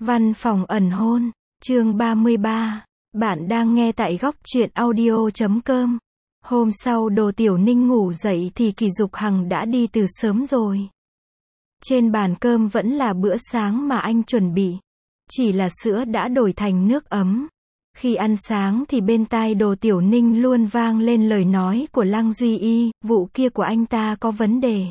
Văn phòng ẩn hôn, chương 33. Bạn đang nghe tại góc truyện audio.com. Hôm sau Đồ Tiểu Ninh ngủ dậy thì Kỳ Dục Hằng đã đi từ sớm rồi. Trên bàn cơm vẫn là bữa sáng mà anh chuẩn bị. Chỉ là sữa đã đổi thành nước ấm. Khi ăn sáng thì bên tai Đồ Tiểu Ninh luôn vang lên lời nói của Lăng Duy Y, vụ kia của anh ta có vấn đề.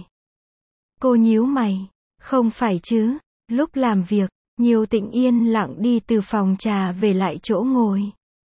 Cô nhíu mày, không phải chứ, lúc làm việc. Nhiêu Tĩnh yên lặng đi từ phòng trà về lại chỗ ngồi.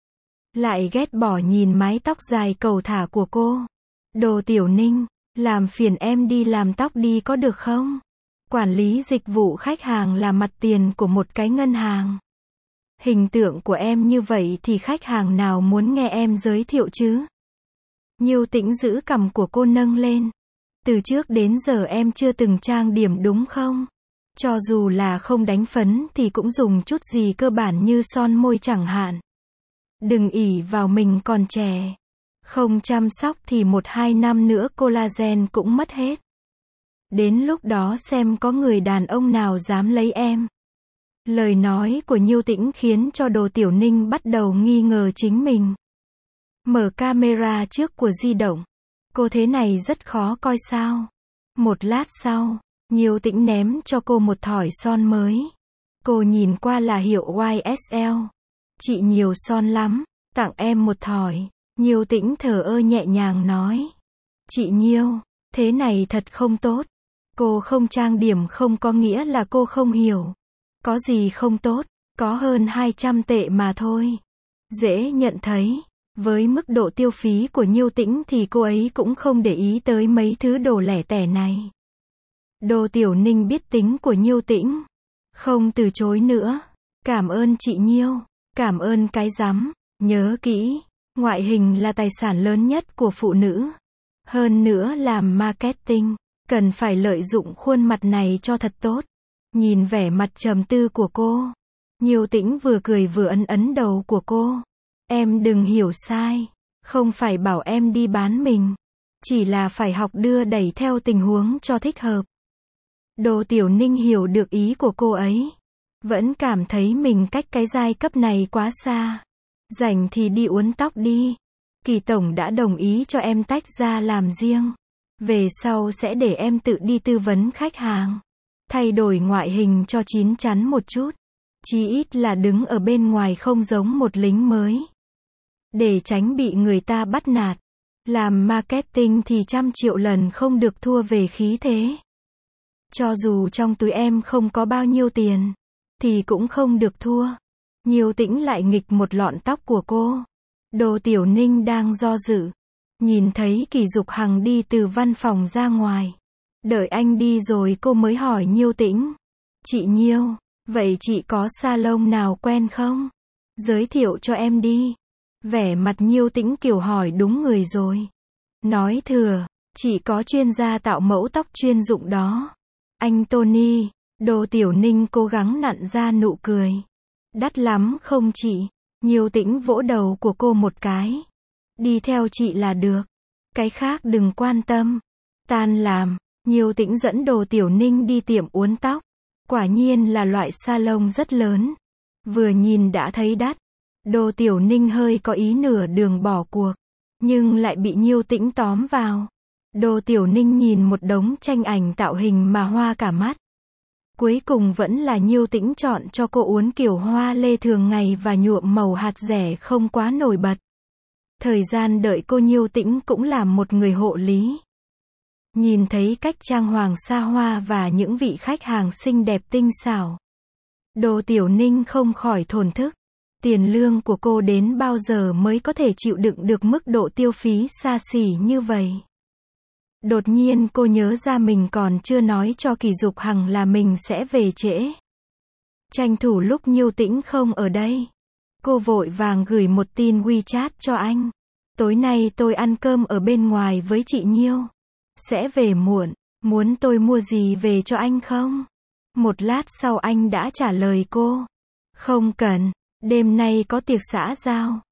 Lại ghét bỏ nhìn mái tóc dài cầu thả của cô. Đồ Tiểu Ninh, làm phiền em đi làm tóc đi có được không? Quản lý dịch vụ khách hàng là mặt tiền của một cái ngân hàng. Hình tượng của em như vậy thì khách hàng nào muốn nghe em giới thiệu chứ? Nhiêu Tĩnh giữ cằm của cô nâng lên. Từ trước đến giờ em chưa từng trang điểm đúng không? Cho dù là không đánh phấn thì cũng dùng chút gì cơ bản như son môi chẳng hạn. Đừng ỷ vào mình còn trẻ. Không chăm sóc thì 1-2 năm nữa collagen cũng mất hết. Đến lúc đó xem có người đàn ông nào dám lấy em. Lời nói của Nhiêu Tĩnh khiến cho Đồ Tiểu Ninh bắt đầu nghi ngờ chính mình. Mở camera trước của di động. Cô thế này rất khó coi sao? Một lát sau, Nhiêu Tĩnh ném cho cô một thỏi son mới. Cô nhìn qua là hiệu YSL. Chị nhiều son lắm, tặng em một thỏi. Nhiêu Tĩnh thờ ơ nhẹ nhàng nói. Chị Nhiêu, thế này thật không tốt. Cô không trang điểm không có nghĩa là cô không hiểu. Có gì không tốt, có hơn 200 tệ mà thôi. Dễ nhận thấy. Với mức độ tiêu phí của Nhiêu Tĩnh thì cô ấy cũng không để ý tới mấy thứ đồ lẻ tẻ này. Đồ Tiểu Ninh biết tính của Nhiêu Tĩnh. Không từ chối nữa. Cảm ơn chị Nhiêu. Cảm ơn cái rắm. Nhớ kỹ. Ngoại hình là tài sản lớn nhất của phụ nữ. Hơn nữa làm marketing. Cần phải lợi dụng khuôn mặt này cho thật tốt. Nhìn vẻ mặt trầm tư của cô. Nhiêu Tĩnh vừa cười vừa ấn ấn đầu của cô. Em đừng hiểu sai. Không phải bảo em đi bán mình. Chỉ là phải học đưa đẩy theo tình huống cho thích hợp. Đồ Tiểu Ninh hiểu được ý của cô ấy. Vẫn cảm thấy mình cách cái giai cấp này quá xa. Rảnh thì đi uốn tóc đi. Kỳ tổng đã đồng ý cho em tách ra làm riêng. Về sau sẽ để em tự đi tư vấn khách hàng. Thay đổi ngoại hình cho chín chắn một chút. Chí ít là đứng ở bên ngoài không giống một lính mới. Để tránh bị người ta bắt nạt. Làm marketing thì 100 triệu lần không được thua về khí thế. Cho dù trong túi em không có bao nhiêu tiền, thì cũng không được thua. Nhiêu Tĩnh lại nghịch một lọn tóc của cô. Đồ Tiểu Ninh đang do dự. Nhìn thấy Kỳ Dục Hằng đi từ văn phòng ra ngoài. Đợi anh đi rồi cô mới hỏi Nhiêu Tĩnh. Chị Nhiêu, vậy chị có salon nào quen không? Giới thiệu cho em đi. Vẻ mặt Nhiêu Tĩnh kiểu hỏi đúng người rồi. Nói thừa, chị có chuyên gia tạo mẫu tóc chuyên dụng đó. Anh Tony. Đồ Tiểu Ninh cố gắng nặn ra nụ cười. Đắt lắm không chị? Nhiêu Tĩnh vỗ đầu của cô một cái. Đi theo chị là được. Cái khác đừng quan tâm. Tan làm, Nhiêu Tĩnh dẫn Đồ Tiểu Ninh đi tiệm uốn tóc. Quả nhiên là loại salon rất lớn. Vừa nhìn đã thấy đắt. Đồ Tiểu Ninh hơi có ý nửa đường bỏ cuộc. Nhưng lại bị Nhiêu Tĩnh tóm vào. Đồ Tiểu Ninh nhìn một đống tranh ảnh tạo hình mà hoa cả mắt. Cuối cùng vẫn là Nhiêu Tĩnh chọn cho cô uốn kiểu hoa lê thường ngày và nhuộm màu hạt rẻ không quá nổi bật. Thời gian đợi cô Nhiêu Tĩnh cũng làm một người hộ lý. Nhìn thấy cách trang hoàng xa hoa và những vị khách hàng xinh đẹp tinh xảo. Đồ Tiểu Ninh không khỏi thổn thức. Tiền lương của cô đến bao giờ mới có thể chịu đựng được mức độ tiêu phí xa xỉ như vậy. Đột nhiên cô nhớ ra mình còn chưa nói cho Kỳ Dục Hằng là mình sẽ về trễ. Tranh thủ lúc Nhiêu Tĩnh không ở đây. Cô vội vàng gửi một tin WeChat cho anh. Tối nay tôi ăn cơm ở bên ngoài với chị Nhiêu. Sẽ về muộn. Muốn tôi mua gì về cho anh không? Một lát sau anh đã trả lời cô. Không cần. Đêm nay có tiệc xã giao.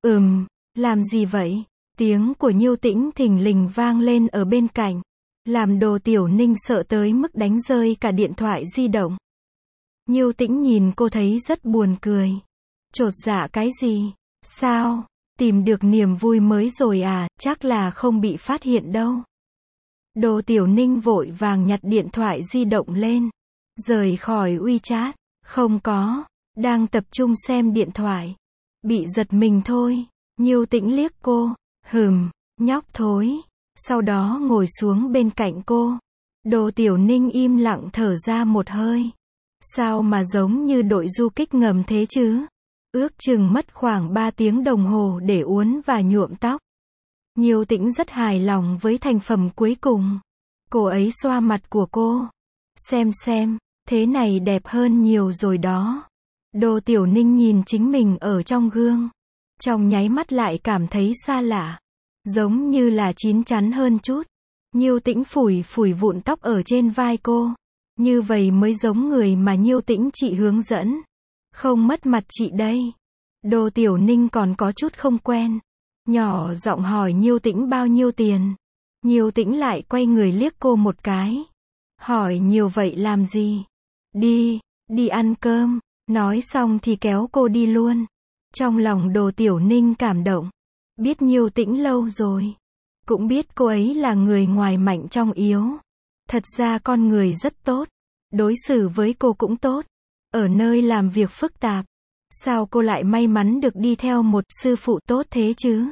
Làm gì vậy? Tiếng của Nhiêu Tĩnh thình lình vang lên ở bên cạnh. Làm Đồ Tiểu Ninh sợ tới mức đánh rơi cả điện thoại di động. Nhiêu Tĩnh nhìn cô thấy rất buồn cười. Chột dạ cái gì? Sao? Tìm được niềm vui mới rồi à, chắc là không bị phát hiện đâu. Đỗ Tiểu Ninh vội vàng nhặt điện thoại di động lên. Rời khỏi WeChat. Không có. Đang tập trung xem điện thoại. Bị giật mình thôi. Nhiêu Tĩnh liếc cô. Nhóc thối. Sau đó ngồi xuống bên cạnh cô. Đỗ Tiểu Ninh im lặng thở ra một hơi. Sao mà giống như đội du kích ngầm thế chứ? Ước chừng mất khoảng 3 tiếng đồng hồ để uốn và nhuộm tóc. Nhiêu Tĩnh rất hài lòng với thành phẩm cuối cùng. Cô ấy xoa mặt của cô. Xem, thế này đẹp hơn nhiều rồi đó. Đỗ Tiểu Ninh nhìn chính mình ở trong gương. Trong nháy mắt lại cảm thấy xa lạ. Giống như là chín chắn hơn chút. Nhiêu Tĩnh phủi vụn tóc ở trên vai cô. Như vậy mới giống người mà Nhiêu Tĩnh chị hướng dẫn. Không mất mặt chị đây. Đỗ Tiểu Ninh còn có chút không quen. Nhỏ giọng hỏi Nhiêu Tĩnh bao nhiêu tiền. Nhiêu Tĩnh lại quay người liếc cô một cái. Hỏi nhiều vậy làm gì? Đi ăn cơm. Nói xong thì kéo cô đi luôn. Trong lòng Đỗ Tiểu Ninh cảm động. Biết Nhiêu Tĩnh lâu rồi. Cũng biết cô ấy là người ngoài mạnh trong yếu. Thật ra con người rất tốt. Đối xử với cô cũng tốt. Ở nơi làm việc phức tạp. Sao cô lại may mắn được đi theo một sư phụ tốt thế chứ?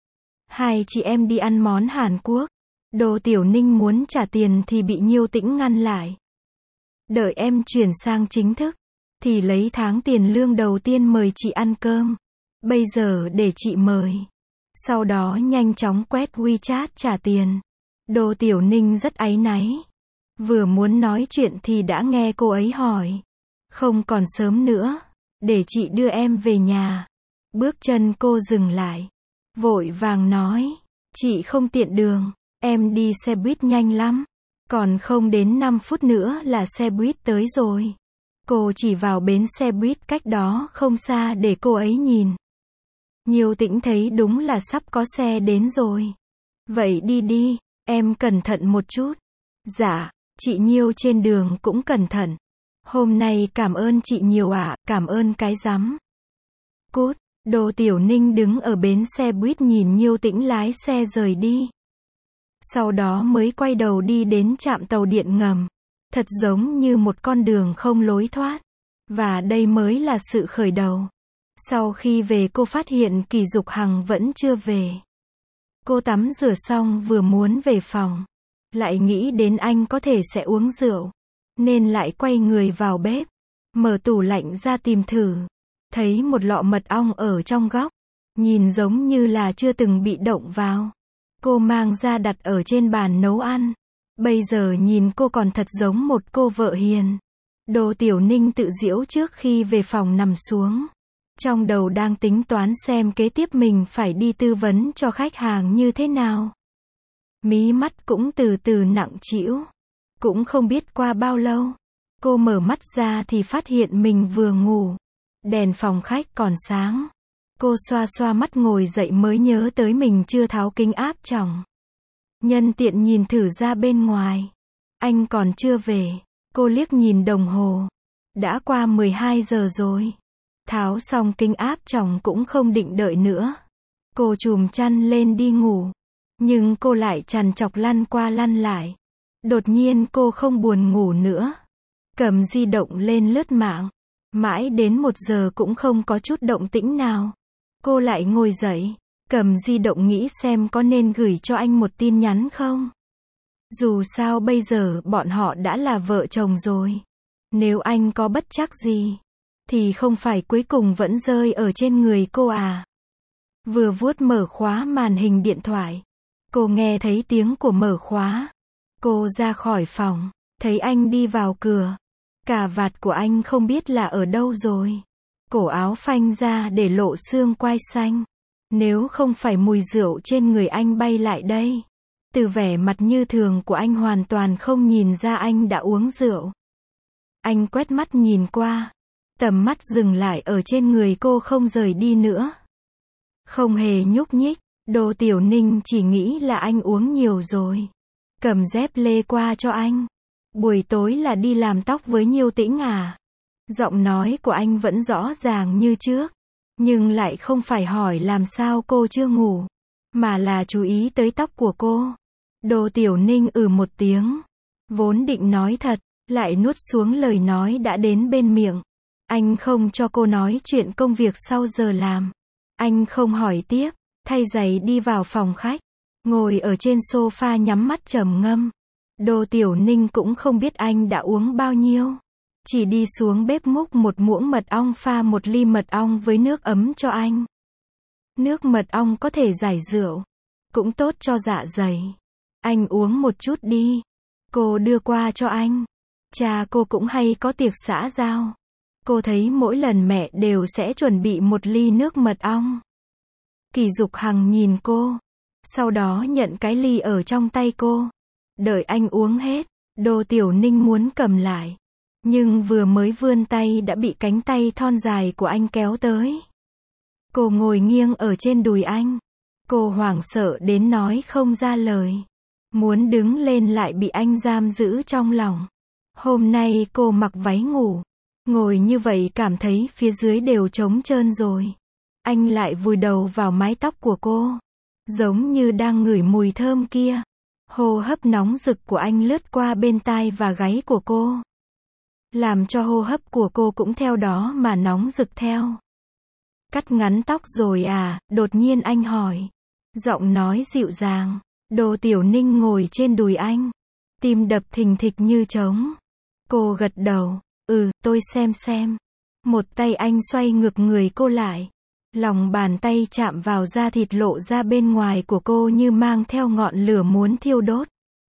Hai chị em đi ăn món Hàn Quốc. Đỗ Tiểu Ninh muốn trả tiền thì bị Nhiêu Tĩnh ngăn lại. Đợi em chuyển sang chính thức. Thì lấy tháng tiền lương đầu tiên mời chị ăn cơm. Bây giờ để chị mời. Sau đó nhanh chóng quét WeChat trả tiền. Đỗ Tiểu Ninh rất áy náy. Vừa muốn nói chuyện thì đã nghe cô ấy hỏi. Không còn sớm nữa. Để chị đưa em về nhà. Bước chân cô dừng lại. Vội vàng nói. Chị không tiện đường. Em đi xe buýt nhanh lắm. Còn không đến 5 phút nữa là xe buýt tới rồi. Cô chỉ vào bến xe buýt cách đó không xa để cô ấy nhìn. Nhiêu Tĩnh thấy đúng là sắp có xe đến rồi. Vậy đi, em cẩn thận một chút. Dạ, chị Nhiêu trên đường cũng cẩn thận. Hôm nay cảm ơn chị nhiều ạ, cảm ơn cái rắm. Cút, Đỗ Tiểu Ninh đứng ở bến xe buýt nhìn Nhiêu Tĩnh lái xe rời đi. Sau đó mới quay đầu đi đến trạm tàu điện ngầm. Thật giống như một con đường không lối thoát. Và đây mới là sự khởi đầu. Sau khi về cô phát hiện Kỳ Dục Hằng vẫn chưa về. Cô tắm rửa xong vừa muốn về phòng. Lại nghĩ đến anh có thể sẽ uống rượu. Nên lại quay người vào bếp. Mở tủ lạnh ra tìm thử. Thấy một lọ mật ong ở trong góc. Nhìn giống như là chưa từng bị động vào. Cô mang ra đặt ở trên bàn nấu ăn. Bây giờ nhìn cô còn thật giống một cô vợ hiền. Đỗ Tiểu Ninh tự giễu trước khi về phòng nằm xuống. Trong đầu đang tính toán xem kế tiếp mình phải đi tư vấn cho khách hàng như thế nào. Mí mắt cũng từ từ nặng trĩu. Cũng không biết qua bao lâu. Cô mở mắt ra thì phát hiện mình vừa ngủ. Đèn phòng khách còn sáng. Cô xoa xoa mắt ngồi dậy mới nhớ tới mình chưa tháo kính áp tròng. Nhân tiện nhìn thử ra bên ngoài. Anh còn chưa về. Cô liếc nhìn đồng hồ. Đã qua 12 giờ rồi. Tháo xong kính áp tròng cũng không định đợi nữa. Cô chùm chăn lên đi ngủ. Nhưng cô lại trằn trọc lăn qua lăn lại. Đột nhiên cô không buồn ngủ nữa. Cầm di động lên lướt mạng. Mãi đến 1 giờ cũng không có chút động tĩnh nào. Cô lại ngồi dậy. Cầm di động nghĩ xem có nên gửi cho anh một tin nhắn không. Dù sao bây giờ bọn họ đã là vợ chồng rồi. Nếu anh có bất trắc gì. Thì không phải cuối cùng vẫn rơi ở trên người cô à. Vừa vuốt mở khóa màn hình điện thoại. Cô nghe thấy tiếng của mở khóa. Cô ra khỏi phòng. Thấy anh đi vào cửa. Cà vạt của anh không biết là ở đâu rồi. Cổ áo phanh ra để lộ xương quai xanh. Nếu không phải mùi rượu trên người anh bay lại đây. Từ vẻ mặt như thường của anh hoàn toàn không nhìn ra anh đã uống rượu. Anh quét mắt nhìn qua. Tầm mắt dừng lại ở trên người cô không rời đi nữa. Không hề nhúc nhích. Đỗ Tiểu Ninh chỉ nghĩ là anh uống nhiều rồi. Cầm dép lê qua cho anh. Buổi tối là đi làm tóc với Nhiêu Tĩnh à? Giọng nói của anh vẫn rõ ràng như trước, nhưng lại không phải hỏi làm sao cô chưa ngủ, mà là chú ý tới tóc của cô. Đô Tiểu Ninh một tiếng, vốn định nói thật, lại nuốt xuống lời nói đã đến bên miệng. Anh không cho cô nói chuyện công việc sau giờ làm. Anh không hỏi tiếp, thay giày đi vào phòng khách, ngồi ở trên sofa nhắm mắt trầm ngâm. Đô Tiểu Ninh cũng không biết anh đã uống bao nhiêu. Chỉ đi xuống bếp múc một muỗng mật ong, pha một ly mật ong với nước ấm cho anh. Nước mật ong có thể giải rượu, cũng tốt cho dạ dày. Anh uống một chút đi. Cô đưa qua cho anh. Cha cô cũng hay có tiệc xã giao. Cô thấy mỗi lần mẹ đều sẽ chuẩn bị một ly nước mật ong. Kỳ Dục Hằng nhìn cô, sau đó nhận cái ly ở trong tay cô. Đợi anh uống hết, Đô Tiểu Ninh muốn cầm lại, nhưng vừa mới vươn tay đã bị cánh tay thon dài của anh kéo tới. Cô ngồi nghiêng ở trên đùi anh. Cô hoảng sợ đến nói không ra lời. Muốn đứng lên lại bị anh giam giữ trong lòng. Hôm nay cô mặc váy ngủ, ngồi như vậy cảm thấy phía dưới đều trống trơn rồi. Anh lại vùi đầu vào mái tóc của cô, giống như đang ngửi mùi thơm kia. Hô hấp nóng rực của anh lướt qua bên tai và gáy của cô, làm cho hô hấp của cô cũng theo đó mà nóng rực theo. Cắt ngắn tóc rồi à? Đột nhiên anh hỏi. Giọng nói dịu dàng. Đô Tiểu Ninh ngồi trên đùi anh, tim đập thình thịch như trống. Cô gật đầu. Tôi xem. Một tay anh xoay ngược người cô lại. Lòng bàn tay chạm vào da thịt lộ ra bên ngoài của cô như mang theo ngọn lửa muốn thiêu đốt.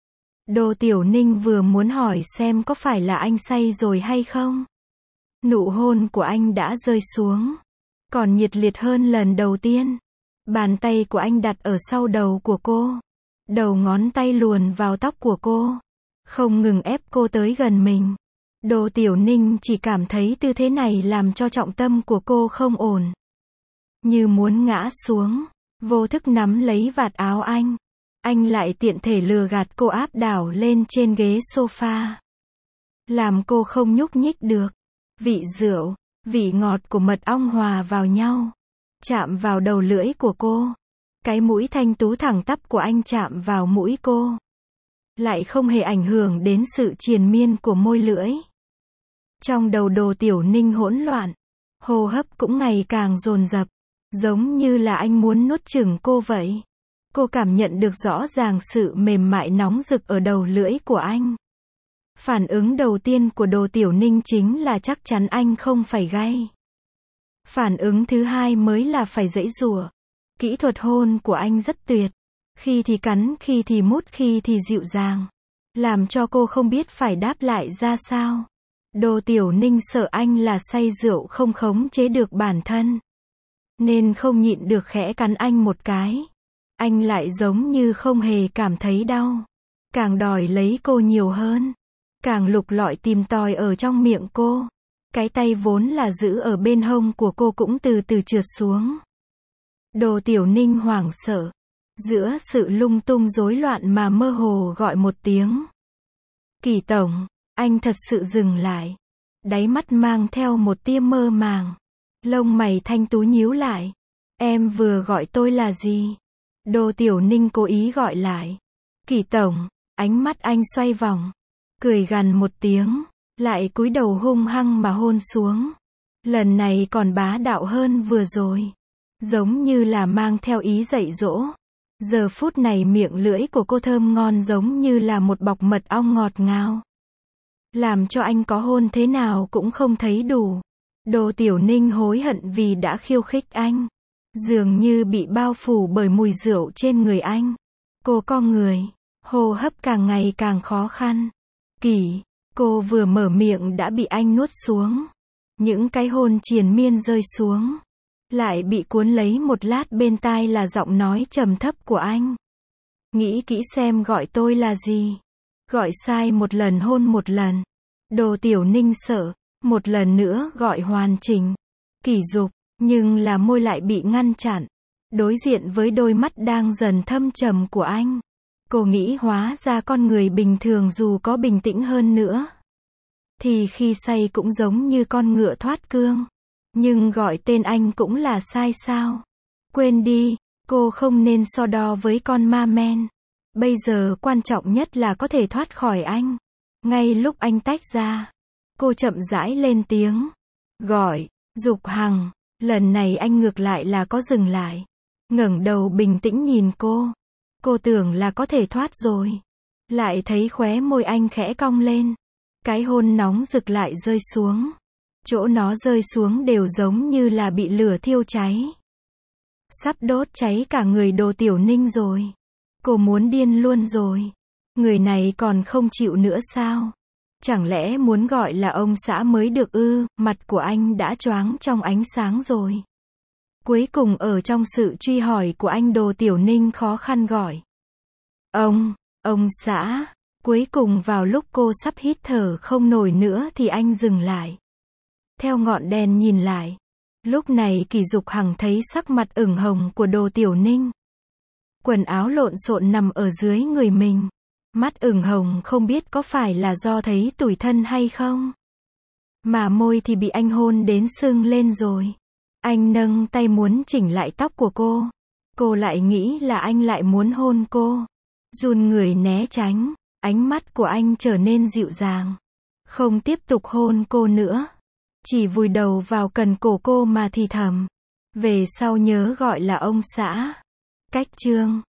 Đô Tiểu Ninh vừa muốn hỏi xem có phải là anh say rồi hay không. Nụ hôn của anh đã rơi xuống, còn nhiệt liệt hơn lần đầu tiên. Bàn tay của anh đặt ở sau đầu của cô, đầu ngón tay luồn vào tóc của cô, không ngừng ép cô tới gần mình. Đô Tiểu Ninh chỉ cảm thấy tư thế này làm cho trọng tâm của cô không ổn, như muốn ngã xuống, vô thức nắm lấy vạt áo anh. Anh lại tiện thể lừa gạt cô áp đảo lên trên ghế sofa, làm cô không nhúc nhích được. Vị rượu, vị ngọt của mật ong hòa vào nhau, chạm vào đầu lưỡi của cô. Cái mũi thanh tú thẳng tắp của anh chạm vào mũi cô, lại không hề ảnh hưởng đến sự triền miên của môi lưỡi. Trong đầu Đô Tiểu Ninh hỗn loạn, hô hấp cũng ngày càng dồn dập, giống như là anh muốn nuốt chửng cô vậy. Cô cảm nhận được rõ ràng sự mềm mại nóng rực ở đầu lưỡi của anh. Phản ứng đầu tiên của Đô Tiểu Ninh chính là chắc chắn anh không phải gay. Phản ứng thứ hai mới là phải giãy giụa. Kỹ thuật hôn của anh rất tuyệt. Khi thì cắn, khi thì mút, khi thì dịu dàng, làm cho cô không biết phải đáp lại ra sao. Đô Tiểu Ninh sợ anh là say rượu không khống chế được bản thân, nên không nhịn được khẽ cắn anh một cái. Anh lại giống như không hề cảm thấy đau, càng đòi lấy cô nhiều hơn, càng lục lọi tìm tòi ở trong miệng cô. Cái tay vốn là giữ ở bên hông của cô cũng từ từ trượt xuống. Đô Tiểu Ninh hoảng sợ, giữa sự lung tung rối loạn mà mơ hồ gọi một tiếng. Kỳ tổng. Anh thật sự dừng lại, đáy mắt mang theo một tia mơ màng, lông mày thanh tú nhíu lại. Em vừa gọi tôi là gì? Đô Tiểu Ninh cố ý gọi lại. Kỳ tổng. Ánh mắt anh xoay vòng, cười gằn một tiếng, lại cúi đầu hung hăng mà hôn xuống. Lần này còn bá đạo hơn vừa rồi, giống như là mang theo ý dạy dỗ. Giờ phút này miệng lưỡi của cô thơm ngon giống như là một bọc mật ong ngọt ngào, làm cho anh có hôn thế nào cũng không thấy đủ. Đô Tiểu Ninh hối hận vì đã khiêu khích anh, dường như bị bao phủ bởi mùi rượu trên người anh. Cô co người, hô hấp càng ngày càng khó khăn. Kỳ. Cô vừa mở miệng đã bị anh nuốt xuống. Những cái hôn triền miên rơi xuống, lại bị cuốn lấy một lát bên tai là giọng nói trầm thấp của anh. Nghĩ kỹ xem gọi tôi là gì. Gọi sai một lần hôn một lần. Đô Tiểu Ninh sợ, một lần nữa gọi hoàn chỉnh. Kỳ Dục, nhưng là môi lại bị ngăn chặn. Đối diện với đôi mắt đang dần thâm trầm của anh, cô nghĩ hóa ra con người bình thường dù có bình tĩnh hơn nữa, thì khi say cũng giống như con ngựa thoát cương. Nhưng gọi tên anh cũng là sai sao? Quên đi, cô không nên so đo với con ma men. Bây giờ quan trọng nhất là có thể thoát khỏi anh. Ngay lúc anh tách ra, cô chậm rãi lên tiếng. Gọi, Dục Hằng. Lần này anh ngược lại là có dừng lại. Ngẩng đầu bình tĩnh nhìn cô. Cô tưởng là có thể thoát rồi. Lại thấy khóe môi anh khẽ cong lên. Cái hôn nóng rực lại rơi xuống. Chỗ nó rơi xuống đều giống như là bị lửa thiêu cháy. Sắp đốt cháy cả người Đồ Tiểu Ninh rồi. Cô muốn điên luôn rồi. Người này còn không chịu nữa sao? Chẳng lẽ muốn gọi là ông xã mới được ư? Mặt của anh đã choáng trong ánh sáng rồi. Cuối cùng ở trong sự truy hỏi của anh, Đồ Tiểu Ninh khó khăn gọi. Ông xã. Cuối cùng vào lúc cô sắp hít thở không nổi nữa thì anh dừng lại. Theo ngọn đèn nhìn lại. Lúc này Kỷ Dục Hằng thấy sắc mặt ửng hồng của Đồ Tiểu Ninh. Quần áo lộn xộn nằm ở dưới người mình. Mắt ửng hồng không biết có phải là do thấy tủi thân hay không. Mà môi thì bị anh hôn đến sưng lên rồi. Anh nâng tay muốn chỉnh lại tóc của cô. Cô lại nghĩ là anh lại muốn hôn cô. Run người né tránh. Ánh mắt của anh trở nên dịu dàng. Không tiếp tục hôn cô nữa. Chỉ vùi đầu vào cần cổ cô mà thì thầm. Về sau nhớ gọi là ông xã. Cách chương